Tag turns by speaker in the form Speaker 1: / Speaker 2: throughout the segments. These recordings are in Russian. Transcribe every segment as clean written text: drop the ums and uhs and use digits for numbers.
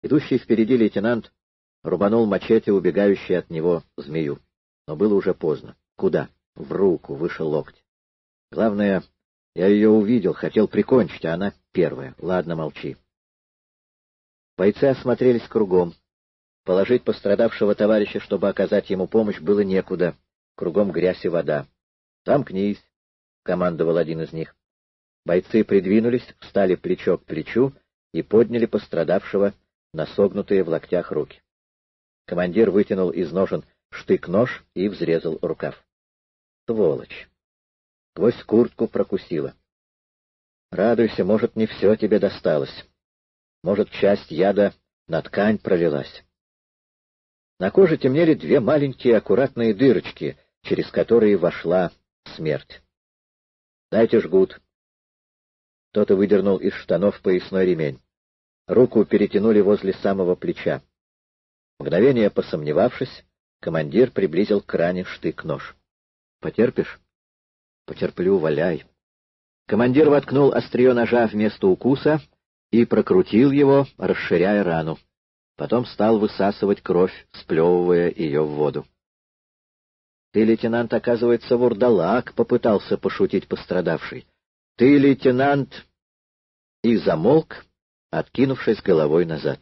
Speaker 1: Идущий впереди лейтенант рубанул мачете убегающий от него змею. Но было уже поздно. Куда? В руку, выше локтя. Главное, я ее увидел, хотел прикончить, а она первая. Ладно, молчи. Бойцы осмотрелись кругом. Положить пострадавшего товарища, чтобы оказать ему помощь, было некуда. Кругом грязь и вода. «Замкнись», — командовал один из них. Бойцы придвинулись, встали плечо к плечу и подняли пострадавшего на согнутые в локтях руки. Командир вытянул из ножен штык-нож и взрезал рукав. Сволочь! Сквозь куртку прокусила. Радуйся, может, не все тебе досталось. Может, часть яда на ткань пролилась. На коже темнели две маленькие аккуратные дырочки, через которые вошла смерть. «Дайте жгут». Кто-то выдернул из штанов поясной ремень. Руку перетянули возле самого плеча. Мгновение посомневавшись, командир приблизил к ране штык-нож. «Потерпишь?» «Потерплю, валяй». Командир воткнул острие ножа вместо укуса и прокрутил его, расширяя рану. Потом стал высасывать кровь, сплевывая ее в воду. «Ты, лейтенант, оказывается, вурдалак», — попытался пошутить пострадавший. «Ты, лейтенант...» И замолк, откинувшись головой назад.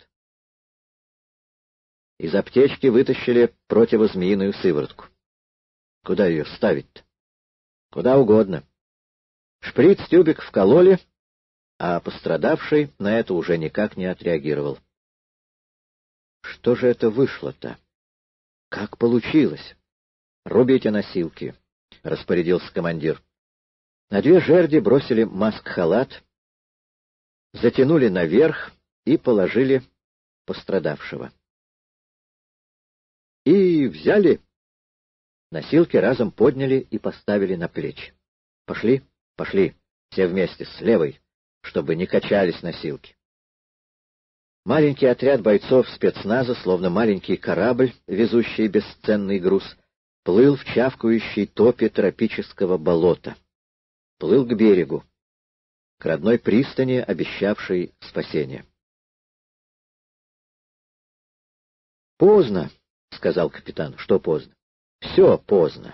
Speaker 1: Из аптечки вытащили противозмеиную сыворотку. Куда ее ставить-то? Куда угодно. Шприц-тюбик вкололи, а пострадавший на это уже никак не отреагировал. Что же это вышло-то? Как получилось? «Рубите носилки», — распорядился командир. На две жерди бросили маск-халат, затянули наверх и положили пострадавшего. И взяли. Носилки разом подняли и поставили на плечи. Пошли, пошли, все вместе, с левой, чтобы не качались носилки. Маленький отряд бойцов спецназа, словно маленький корабль, везущий бесценный груз, плыл в чавкающей топе тропического болота. Плыл к берегу, к родной пристани, обещавшей спасение. «Поздно», — сказал капитан. «Что поздно?» «Все поздно.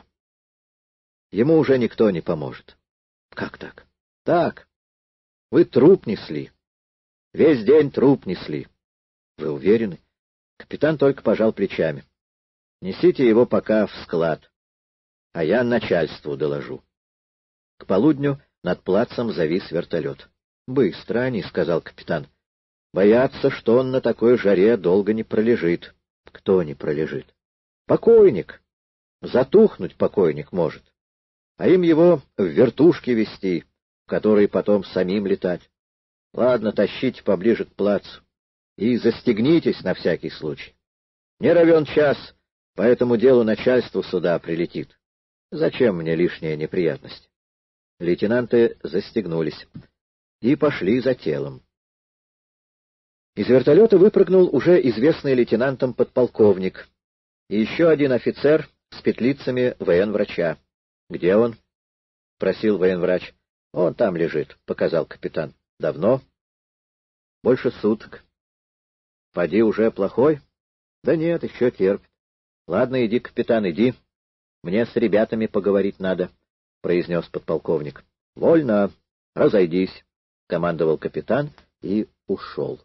Speaker 1: Ему уже никто не поможет». «Как так?» «Так. Вы труп несли. Весь день труп несли». «Вы уверены?» Капитан только пожал плечами. «Несите его пока в склад, а я начальству доложу». К полудню над плацем завис вертолет. «Быстро они», — сказал капитан. «Боятся, что он на такой жаре долго не пролежит». «Кто не пролежит?» «Покойник. Затухнуть покойник может. А им его в вертушки везти, в которые потом самим летать. Ладно, тащите поближе к плацу и застегнитесь на всякий случай. Не равен час, по этому делу начальство сюда прилетит. Зачем мне лишняя неприятность?» Лейтенанты застегнулись и пошли за телом. Из вертолета выпрыгнул уже известный лейтенантом подполковник и еще один офицер с петлицами военврача. «Где он?» — просил военврач. «Он там лежит», — показал капитан. «Давно?» «Больше суток». «Поди уже плохой?» «Да нет, еще терпит». «Ладно, иди, капитан, иди. Мне с ребятами поговорить надо», — произнес подполковник. «Вольно. Разойдись», — командовал капитан и ушел.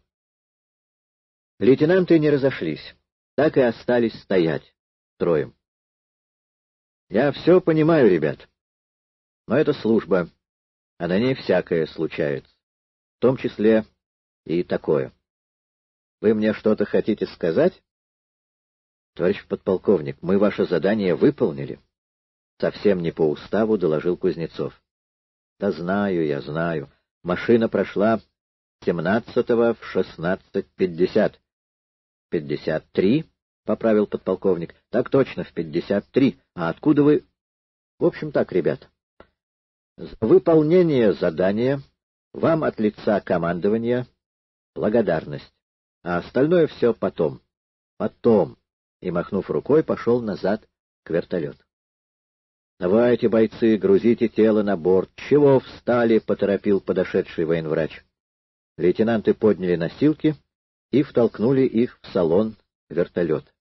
Speaker 1: Лейтенанты не разошлись, так и остались стоять строем. «Я все понимаю, ребят, но это служба, а на ней всякое случается, в том числе и такое. Вы мне что-то хотите сказать?» «Товарищ подполковник, мы ваше задание выполнили». Совсем не по уставу доложил Кузнецов. «Да знаю, я знаю. Машина прошла 17-го в 16:50. 53, — поправил подполковник. — Так точно, в 53. А откуда вы... В общем так, ребята. За выполнение задания вам от лица командования благодарность, а остальное все потом. Потом. И, махнув рукой, пошел назад к вертолету. — Давайте, бойцы, грузите тело на борт. — Чего встали? — поторопил подошедший военврач. Лейтенанты подняли носилки и втолкнули их в салон вертолета.